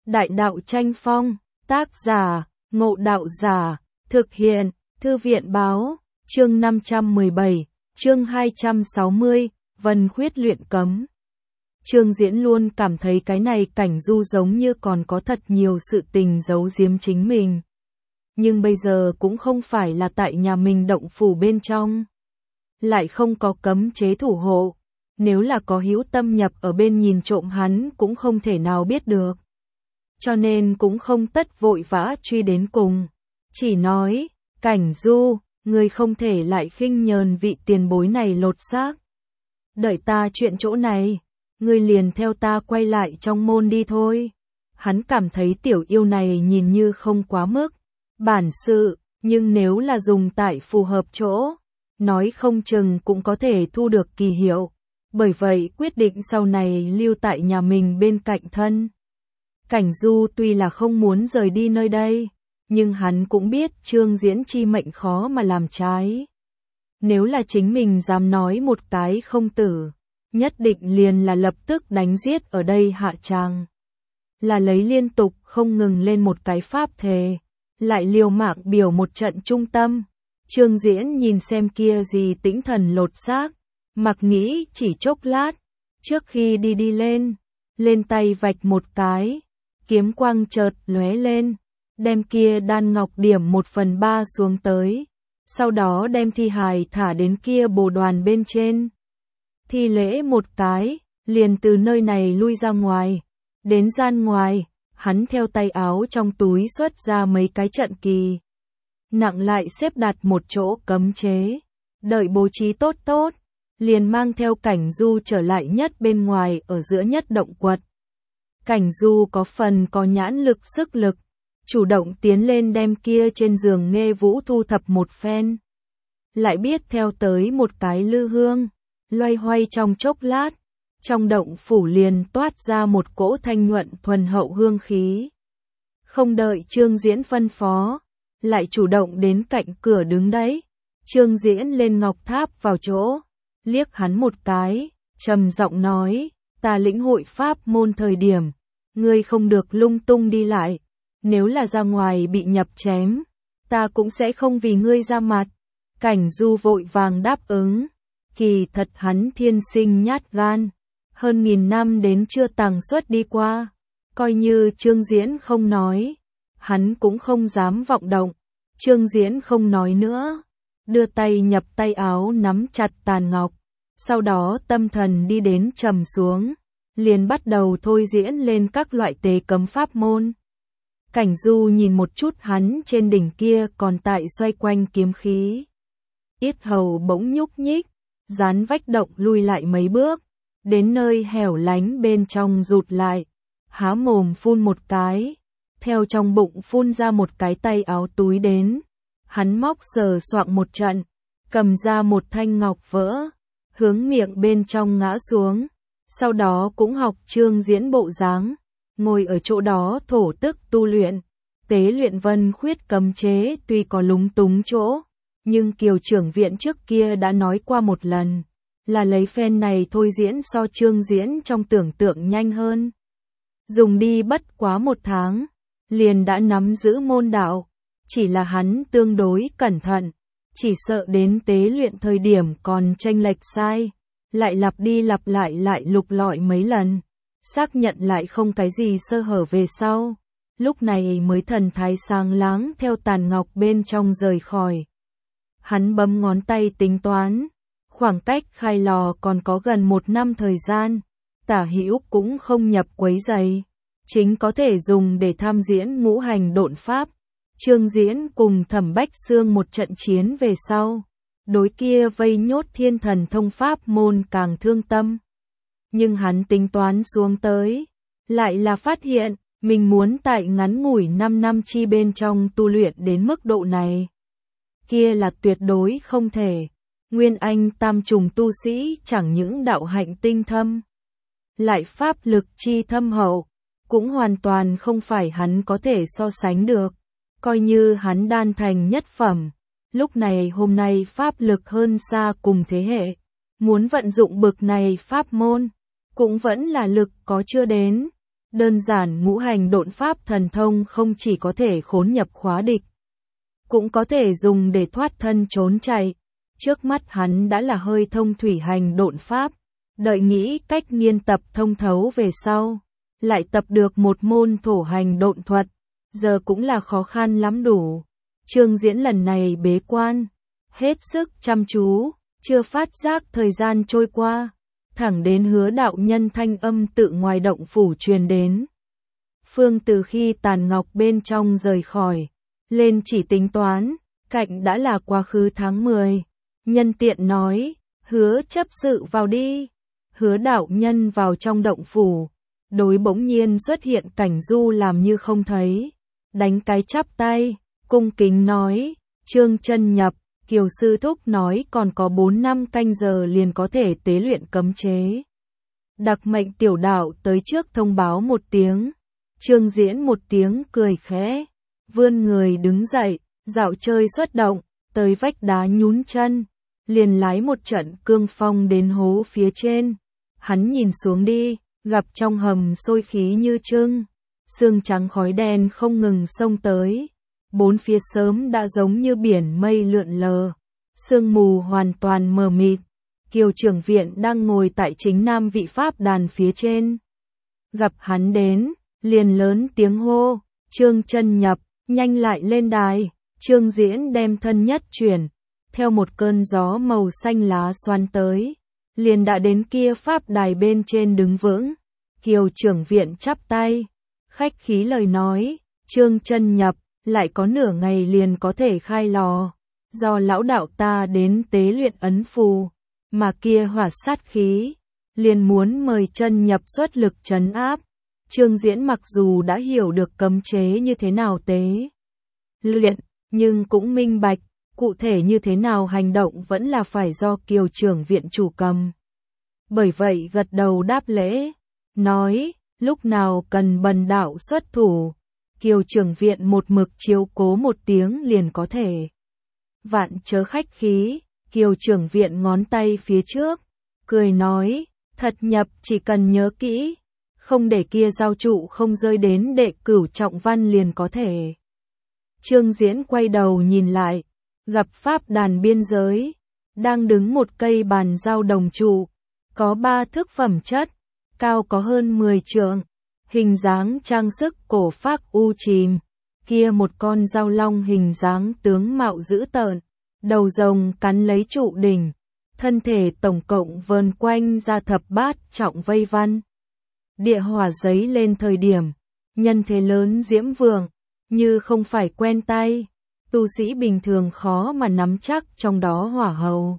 Đại đạo tranh phong, tác giả, Ngộ Đạo Giả, thực hiện, Thư viện báo, chương 517, chương 260, Vân Khuyết luyện cấm. Trương Diễn luôn cảm thấy cái này Cảnh Du giống như còn có thật nhiều sự tình giấu giếm chính mình. Nhưng bây giờ cũng không phải là tại nhà mình động phủ bên trong. Lại không có cấm chế thủ hộ. Nếu là có hữu tâm nhập ở bên nhìn trộm hắn cũng không thể nào biết được. Cho nên cũng không tất vội vã truy đến cùng. Chỉ nói, Cảnh Du, ngươi không thể lại khinh nhờn vị tiền bối này lột xác. Đợi ta chuyện chỗ này, ngươi liền theo ta quay lại trong môn đi thôi. Hắn cảm thấy tiểu yêu này nhìn như không quá mức bản sự, nhưng nếu là dùng tại phù hợp chỗ, nói không chừng cũng có thể thu được kỳ hiệu. Bởi vậy quyết định sau này lưu tại nhà mình bên cạnh thân. Cảnh Du tuy là không muốn rời đi nơi đây, nhưng hắn cũng biết Trương Diễn chi mệnh khó mà làm trái. Nếu là chính mình dám nói một cái không tử, nhất định liền là lập tức đánh giết ở đây hạ tràng. Là lấy liên tục không ngừng lên một cái pháp thề, lại liều mạng biểu một trận trung tâm. Trương Diễn nhìn xem kia gì tĩnh thần lột xác, mặc nghĩ chỉ chốc lát, trước khi đi lên tay vạch một cái, kiếm quang chợt lóe lên, đem kia đan ngọc điểm 1/3 xuống tới, sau đó đem thi hài thả đến kia bồ đoàn bên trên. Thi lễ một cái, liền từ nơi này lui ra ngoài, đến gian ngoài, hắn theo tay áo trong túi xuất ra mấy cái trận kỳ. Nặng lại xếp đặt một chỗ cấm chế, đợi bố trí tốt, liền mang theo Cảnh Du trở lại nhất bên ngoài ở giữa nhất động quật. Cảnh Du có phần có nhãn lực sức lực, chủ động tiến lên đem kia trên giường Nghê Vũ thu thập một phen. Lại biết theo tới một cái lư hương, loay hoay trong chốc lát, trong động phủ liền toát ra một cỗ thanh nhuận thuần hậu hương khí. Không đợi Trương Diễn phân phó, lại chủ động đến cạnh cửa đứng đấy. Trương Diễn lên ngọc tháp vào chỗ, liếc hắn một cái, trầm giọng nói, ta lĩnh hội pháp môn thời điểm, ngươi không được lung tung đi lại, nếu là ra ngoài bị nhập chém, ta cũng sẽ không vì ngươi ra mặt. Cảnh Du vội vàng đáp ứng, kỳ thật hắn thiên sinh nhát gan, hơn 1000 năm đến chưa tàng xuất đi qua, coi như Trương Diễn không nói, hắn cũng không dám vọng động. Trương Diễn không nói nữa, đưa tay nhập tay áo nắm chặt tàn ngọc, sau đó tâm thần đi đến trầm xuống, liền bắt đầu thôi diễn lên các loại tế cấm pháp môn. Cảnh Du nhìn một chút hắn trên đỉnh kia còn tại xoay quanh kiếm khí. Yết hầu bỗng nhúc nhích, dán vách động lui lại mấy bước, đến nơi hẻo lánh bên trong rụt lại, há mồm phun một cái, theo trong bụng phun ra một cái tay áo túi đến. Hắn móc sờ soạng một trận, cầm ra một thanh ngọc vỡ, hướng miệng bên trong ngã xuống, sau đó cũng học Trương Diễn bộ dáng, ngồi ở chỗ đó thổ tức tu luyện. Tế luyện Vân Khuyết cấm chế tuy có lúng túng chỗ, nhưng Kiều trưởng viện trước kia đã nói qua một lần, là lấy phen này thôi diễn so Trương Diễn trong tưởng tượng nhanh hơn. Dùng đi bất quá 1 tháng, liền đã nắm giữ môn đạo, chỉ là hắn tương đối cẩn thận, chỉ sợ đến tế luyện thời điểm còn chênh lệch sai, lại lặp đi lặp lại lục lọi mấy lần, xác nhận lại không cái gì sơ hở về sau, lúc này mới thần thái sáng láng theo tàn ngọc bên trong rời khỏi. Hắn bấm ngón tay tính toán, khoảng cách khai lò còn có gần 1 năm thời gian, tả hữu cũng không nhập quấy rầy, chính có thể dùng để tham diễn ngũ hành độn pháp. Trương Diễn cùng Thẩm Bách Xương một trận chiến về sau, đối kia vây nhốt thiên thần thông pháp môn càng thương tâm. Nhưng hắn tính toán xuống tới, lại là phát hiện, mình muốn tại ngắn ngủi 5 năm chi bên trong tu luyện đến mức độ này. Kia là tuyệt đối không thể. Nguyên Anh tam trùng tu sĩ chẳng những đạo hạnh tinh thâm, lại pháp lực chi thâm hậu, cũng hoàn toàn không phải hắn có thể so sánh được. Coi như hắn đan thành nhất phẩm, lúc này hôm nay pháp lực hơn xa cùng thế hệ, muốn vận dụng bực này pháp môn, cũng vẫn là lực có chưa đến. Đơn giản ngũ hành độn pháp thần thông không chỉ có thể khốn nhập khóa địch, cũng có thể dùng để thoát thân trốn chạy. Trước mắt hắn đã là hơi thông thủy hành độn pháp, đợi nghĩ cách nghiên tập thông thấu về sau, lại tập được một môn thổ hành độn thuật, giờ cũng là khó khăn lắm đủ. Trương Diễn lần này bế quan, hết sức chăm chú, chưa phát giác thời gian trôi qua, thẳng đến Hứa đạo nhân thanh âm tự ngoài động phủ truyền đến. Phương từ khi tàn ngọc bên trong rời khỏi, lên chỉ tính toán, cạnh đã là quá khứ tháng 10. Nhân tiện nói, Hứa chấp sự vào đi. Hứa đạo nhân vào trong động phủ, đối bỗng nhiên xuất hiện Cảnh Du làm như không thấy, đánh cái chắp tay, cung kính nói, Trương chân nhập, Kiều sư thúc nói còn có 4 năm canh giờ liền có thể tế luyện cấm chế. Đặc mệnh tiểu đạo tới trước thông báo một tiếng. Trương Diễn một tiếng cười khẽ, vươn người đứng dậy, dạo chơi xuất động, tới vách đá nhún chân, liền lái một trận cương phong đến hố phía trên. Hắn nhìn xuống đi, gặp trong hầm sôi khí như trưng, sương trắng khói đen không ngừng xông tới. Bốn phía sớm đã giống như biển mây lượn lờ, sương mù hoàn toàn mờ mịt. Kiều trưởng viện đang ngồi tại chính nam vị pháp đàn phía trên. Gặp hắn đến, liền lớn tiếng hô, Trương chân nhập, nhanh lại lên đài. Trương Diễn đem thân nhất chuyển, theo một cơn gió màu xanh lá xoắn tới, liền đã đến kia pháp đài bên trên đứng vững. Kiều trưởng viện chắp tay, khách khí lời nói, Trương chân nhập, lại có nửa ngày liền có thể khai lò, do lão đạo ta đến tế luyện ấn phù, mà kia hỏa sát khí, liền muốn mời chân nhập xuất lực trấn áp. Trương Diễn mặc dù đã hiểu được cấm chế như thế nào tế luyện, nhưng cũng minh bạch, cụ thể như thế nào hành động vẫn là phải do Kiều trưởng viện chủ cầm. Bởi vậy gật đầu đáp lễ, nói, lúc nào cần bần đạo xuất thủ, Kiều trưởng viện một mực chiếu cố một tiếng liền có thể. Vạn chớ khách khí, Kiều trưởng viện ngón tay phía trước, cười nói, thật nhập chỉ cần nhớ kỹ, không để kia giao trụ không rơi đến đệ cửu trọng văn liền có thể. Trương Diễn quay đầu nhìn lại, gặp pháp đàn biên giới, đang đứng một cây bàn giao đồng trụ, có 3 thước phẩm chất, cao có hơn 10 trượng, hình dáng trang sức cổ phác u chìm, kia một con dao long hình dáng tướng mạo dữ tợn, đầu rồng cắn lấy trụ đỉnh, thân thể tổng cộng vờn quanh ra thập bát trọng vây văn. Địa hỏa giấy lên thời điểm, nhân thế lớn diễm vượng, như không phải quen tay, tu sĩ bình thường khó mà nắm chắc trong đó hỏa hầu.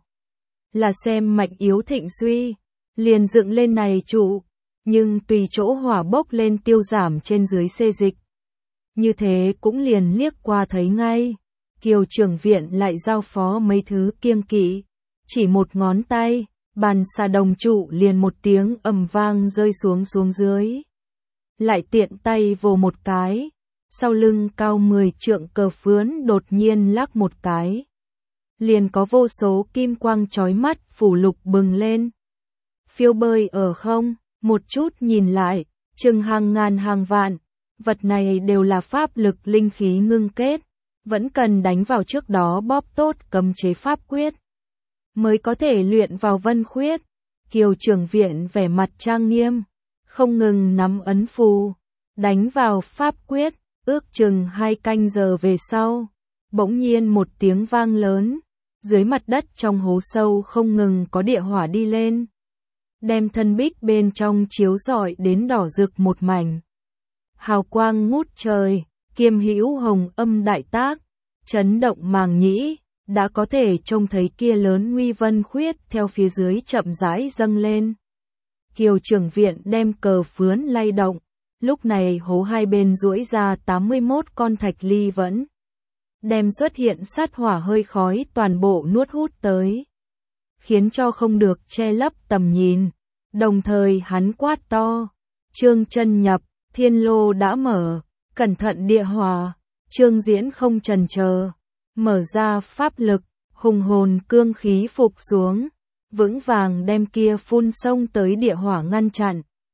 Là xem mạnh yếu thịnh suy, liền dựng lên này trụ, nhưng tùy chỗ hỏa bốc lên tiêu giảm trên dưới xê dịch. Như thế cũng liền liếc qua thấy ngay, Kiều trưởng viện lại giao phó mấy thứ kiêng kỵ, chỉ một ngón tay, bàn xà đồng trụ liền một tiếng ầm vang rơi xuống dưới. Lại tiện tay vồ một cái, sau lưng cao 10 trượng cờ phướn đột nhiên lắc một cái. Liền có vô số kim quang chói mắt phủ lục bừng lên. Phiêu bơi ở không, một chút nhìn lại, chừng hàng ngàn hàng vạn, vật này đều là pháp lực linh khí ngưng kết, vẫn cần đánh vào trước đó bóp tốt cấm chế pháp quyết, mới có thể luyện vào vân khuyết. Kiều trưởng viện vẻ mặt trang nghiêm, không ngừng nắm ấn phù, đánh vào pháp quyết, ước chừng 2 canh giờ về sau, bỗng nhiên một tiếng vang lớn, dưới mặt đất trong hố sâu không ngừng có địa hỏa đi lên, đem thân bích bên trong chiếu rọi đến đỏ rực một mảnh. Hào quang ngút trời, kiêm hữu hồng âm đại tác, chấn động màng nhĩ, đã có thể trông thấy kia lớn nguy vân khuyết theo phía dưới chậm rãi dâng lên. Kiều trưởng viện đem cờ phướn lay động, lúc này hố hai bên duỗi ra 81 con thạch ly vẫn, đem xuất hiện sát hỏa hơi khói toàn bộ nuốt hút tới, khiến cho không được che lấp tầm nhìn. Đồng thời hắn quát to, Trương chân nhập, thiên lô đã mở, cẩn thận địa hỏa. Trương Diễn không chần chờ, mở ra pháp lực, hùng hồn cương khí phục xuống, vững vàng đem kia phun sông tới địa hỏa ngăn chặn,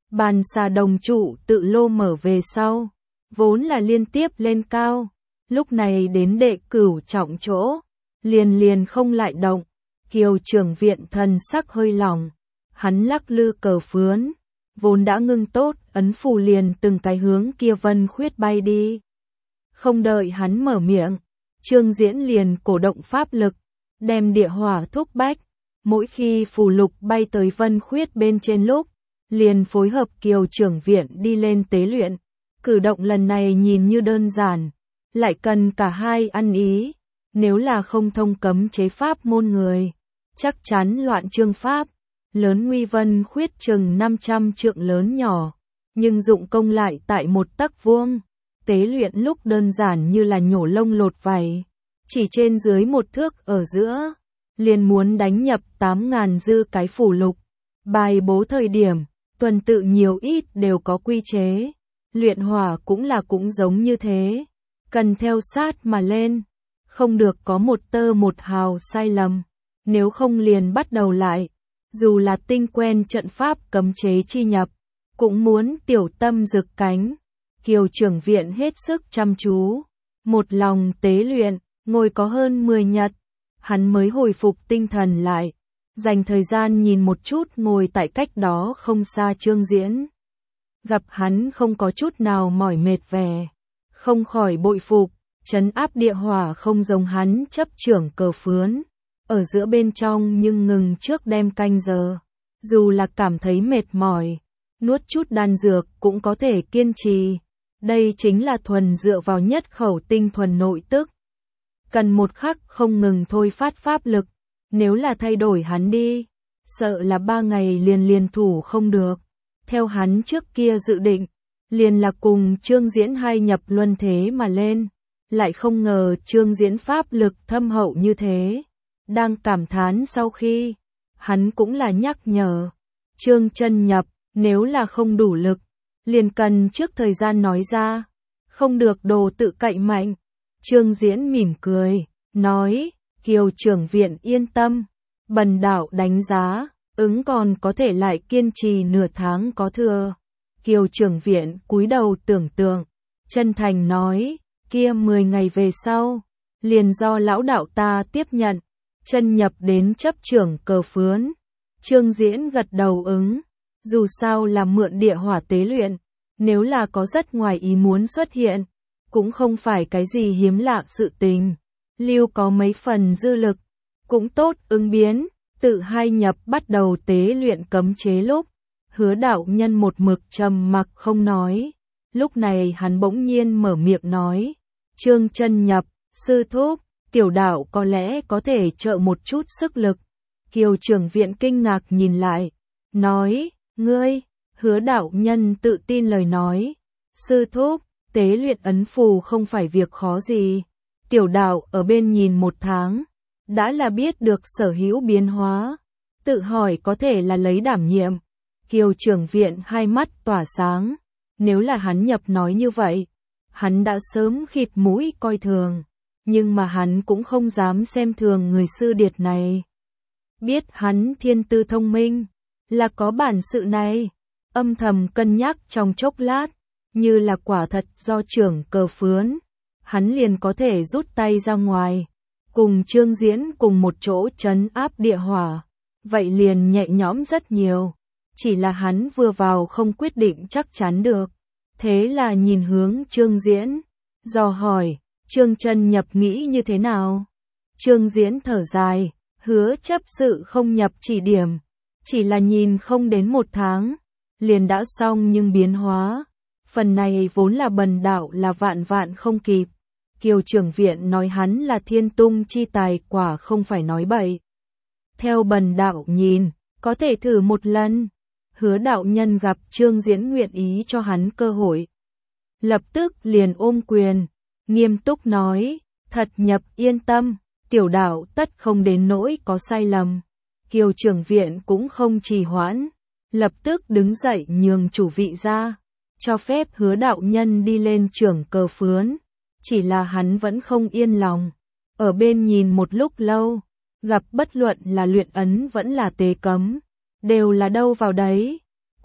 Bàn xà đồng trụ tự lô mở về sau, vốn là liên tiếp lên cao, lúc này đến đệ cửu trọng chỗ, liền không lại động. Kiều trưởng viện thần sắc hơi lỏng, hắn lắc lư cờ phướn, vốn đã ngưng tốt, ấn phù liền từng cái hướng kia Vân Khuyết bay đi. Không đợi hắn mở miệng, Trương Diễn liền cổ động pháp lực, đem địa hỏa thúc bách, mỗi khi phù lục bay tới Vân Khuyết bên trên lúc, liền phối hợp Kiều trưởng viện đi lên tế luyện. Cử động lần này nhìn như đơn giản, lại cần cả hai ăn ý, nếu là không thông cấm chế pháp môn người, chắc chắn loạn trương pháp. Lớn nguy Vân Khuyết chừng 500 trượng lớn nhỏ, nhưng dụng công lại tại một tấc vuông. Tế luyện lúc đơn giản như là nhổ lông lột vảy, chỉ trên dưới một thước ở giữa, liền muốn đánh nhập 8.000 dư cái phù lục. Bài bố thời điểm, tuần tự nhiều ít đều có quy chế, luyện hỏa cũng giống như thế, cần theo sát mà lên, không được có một tơ một hào sai lầm, nếu không liền bắt đầu lại. Dù là tinh quen trận pháp cấm chế chi nhập, cũng muốn tiểu tâm rực cánh. Kiều trưởng viện hết sức chăm chú, một lòng tế luyện, ngồi có hơn 10 nhật, hắn mới hồi phục tinh thần lại, dành thời gian nhìn một chút ngồi tại cách đó không xa Trương Diễn. Gặp hắn không có chút nào mỏi mệt vẻ, không khỏi bội phục, trấn áp địa hỏa không giống hắn chấp trưởng cờ phướn. Ở giữa bên trong nhưng ngừng trước đem canh giờ, dù là cảm thấy mệt mỏi, nuốt chút đan dược cũng có thể kiên trì. Đây chính là thuần dựa vào nhất khẩu tinh thuần nội tức. Cần một khắc không ngừng thôi phát pháp lực, nếu là thay đổi hắn đi, sợ là 3 ngày liền thủ không được. Theo hắn trước kia dự định, liền là cùng Trương Diễn hai nhập luân thế mà lên, lại không ngờ Trương Diễn pháp lực thâm hậu như thế. Đang cảm thán sau khi, hắn cũng là nhắc nhở, Trương chân nhập, nếu là không đủ lực, liền cần trước thời gian nói ra, không được đồ tự cậy mạnh. Trương Diễn mỉm cười, nói, Kiều trưởng viện yên tâm, bần đạo đánh giá, ứng còn có thể lại kiên trì nửa tháng có thừa. Kiều trưởng viện cúi đầu tưởng tượng, chân thành nói, kia 10 ngày về sau, liền do lão đạo ta tiếp nhận. Chân nhập đến chấp trưởng cờ phướn. Trương Diễn gật đầu ứng, dù sao là mượn địa hỏa tế luyện, nếu là có rất ngoài ý muốn xuất hiện, cũng không phải cái gì hiếm lạ sự tình. Lưu có mấy phần dư lực, cũng tốt ứng biến. Tự hai nhập bắt đầu tế luyện cấm chế lúc, Hứa đạo nhân một mực trầm mặc không nói. Lúc này hắn bỗng nhiên mở miệng nói, Trương chân nhập, sư thúc, tiểu đạo có lẽ có thể trợ một chút sức lực. Kiều trưởng viện kinh ngạc nhìn lại, nói, ngươi, Hứa đạo nhân tự tin lời nói, sư thúc, tế luyện ấn phù không phải việc khó gì. Tiểu đạo ở bên nhìn 1 tháng, đã là biết được sở hữu biến hóa, tự hỏi có thể là lấy đảm nhiệm. Kiều trưởng viện hai mắt tỏa sáng, nếu là hắn nhập nói như vậy, hắn đã sớm khịt mũi coi thường. Nhưng mà hắn cũng không dám xem thường người sư điệt này. Biết hắn thiên tư thông minh, là có bản sự này, âm thầm cân nhắc trong chốc lát, như là quả thật do trưởng cờ phướn, hắn liền có thể rút tay ra ngoài, cùng Trương Diễn cùng một chỗ trấn áp địa hỏa, vậy liền nhẹ nhõm rất nhiều, chỉ là hắn vừa vào không quyết định chắc chắn được, thế là nhìn hướng Trương Diễn, dò hỏi, Trương chân nhập nghĩ như thế nào? Trương Diễn thở dài, hứa chấp sự không nhập chỉ điểm, chỉ là nhìn không đến 1 tháng, liền đã xong nhưng biến hóa, phần này vốn là bần đạo là vạn không kịp. Kiều trưởng viện nói hắn là thiên tung chi tài quả không phải nói bậy. Theo bần đạo nhìn, có thể thử một lần. Hứa đạo nhân gặp Trương Diễn nguyện ý cho hắn cơ hội, lập tức liền ôm quyền, nghiêm túc nói, thật nhập yên tâm, tiểu đạo tất không đến nỗi có sai lầm. Kiều trưởng viện cũng không trì hoãn, lập tức đứng dậy nhường chủ vị ra, cho phép Hứa đạo nhân đi lên trưởng cờ phướn, chỉ là hắn vẫn không yên lòng, ở bên nhìn một lúc lâu, gặp bất luận là luyện ấn vẫn là tế cấm, đều là đâu vào đấy,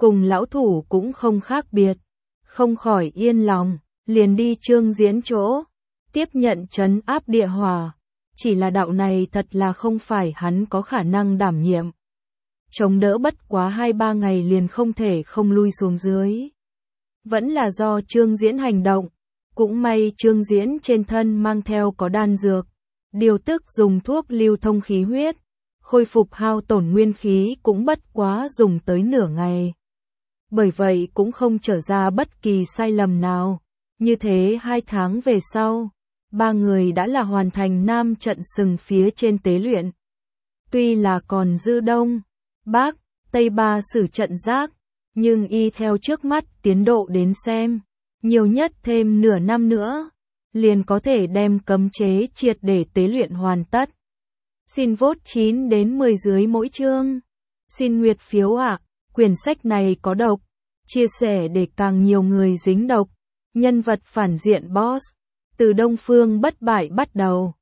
cùng lão thủ cũng không khác biệt, không khỏi yên lòng, liền đi Trương Diễn chỗ, tiếp nhận trấn áp địa hỏa. Chỉ là đạo này thật là không phải hắn có khả năng đảm nhiệm. Chống đỡ bất quá 2-3 ngày liền không thể không lui xuống dưới. Vẫn là do Trương Diễn hành động, cũng may Trương Diễn trên thân mang theo có đan dược, điều tức dùng thuốc lưu thông khí huyết, khôi phục hao tổn nguyên khí cũng bất quá dùng tới nửa ngày. Bởi vậy cũng không trở ra bất kỳ sai lầm nào. Như thế 2 tháng về sau, 3 người đã là hoàn thành 5 trận sừng phía trên tế luyện. Tuy là còn dư Đông, Bắc, Tây 3 sử trận giác, nhưng y theo trước mắt tiến độ đến xem, nhiều nhất thêm nửa năm nữa, liền có thể đem cấm chế triệt để tế luyện hoàn tất. Xin vote 9 đến 10 dưới mỗi chương. Xin nguyệt phiếu ạ, quyển sách này có độc, chia sẻ để càng nhiều người dính độc. Nhân vật phản diện boss, từ Đông Phương bất bại bắt đầu.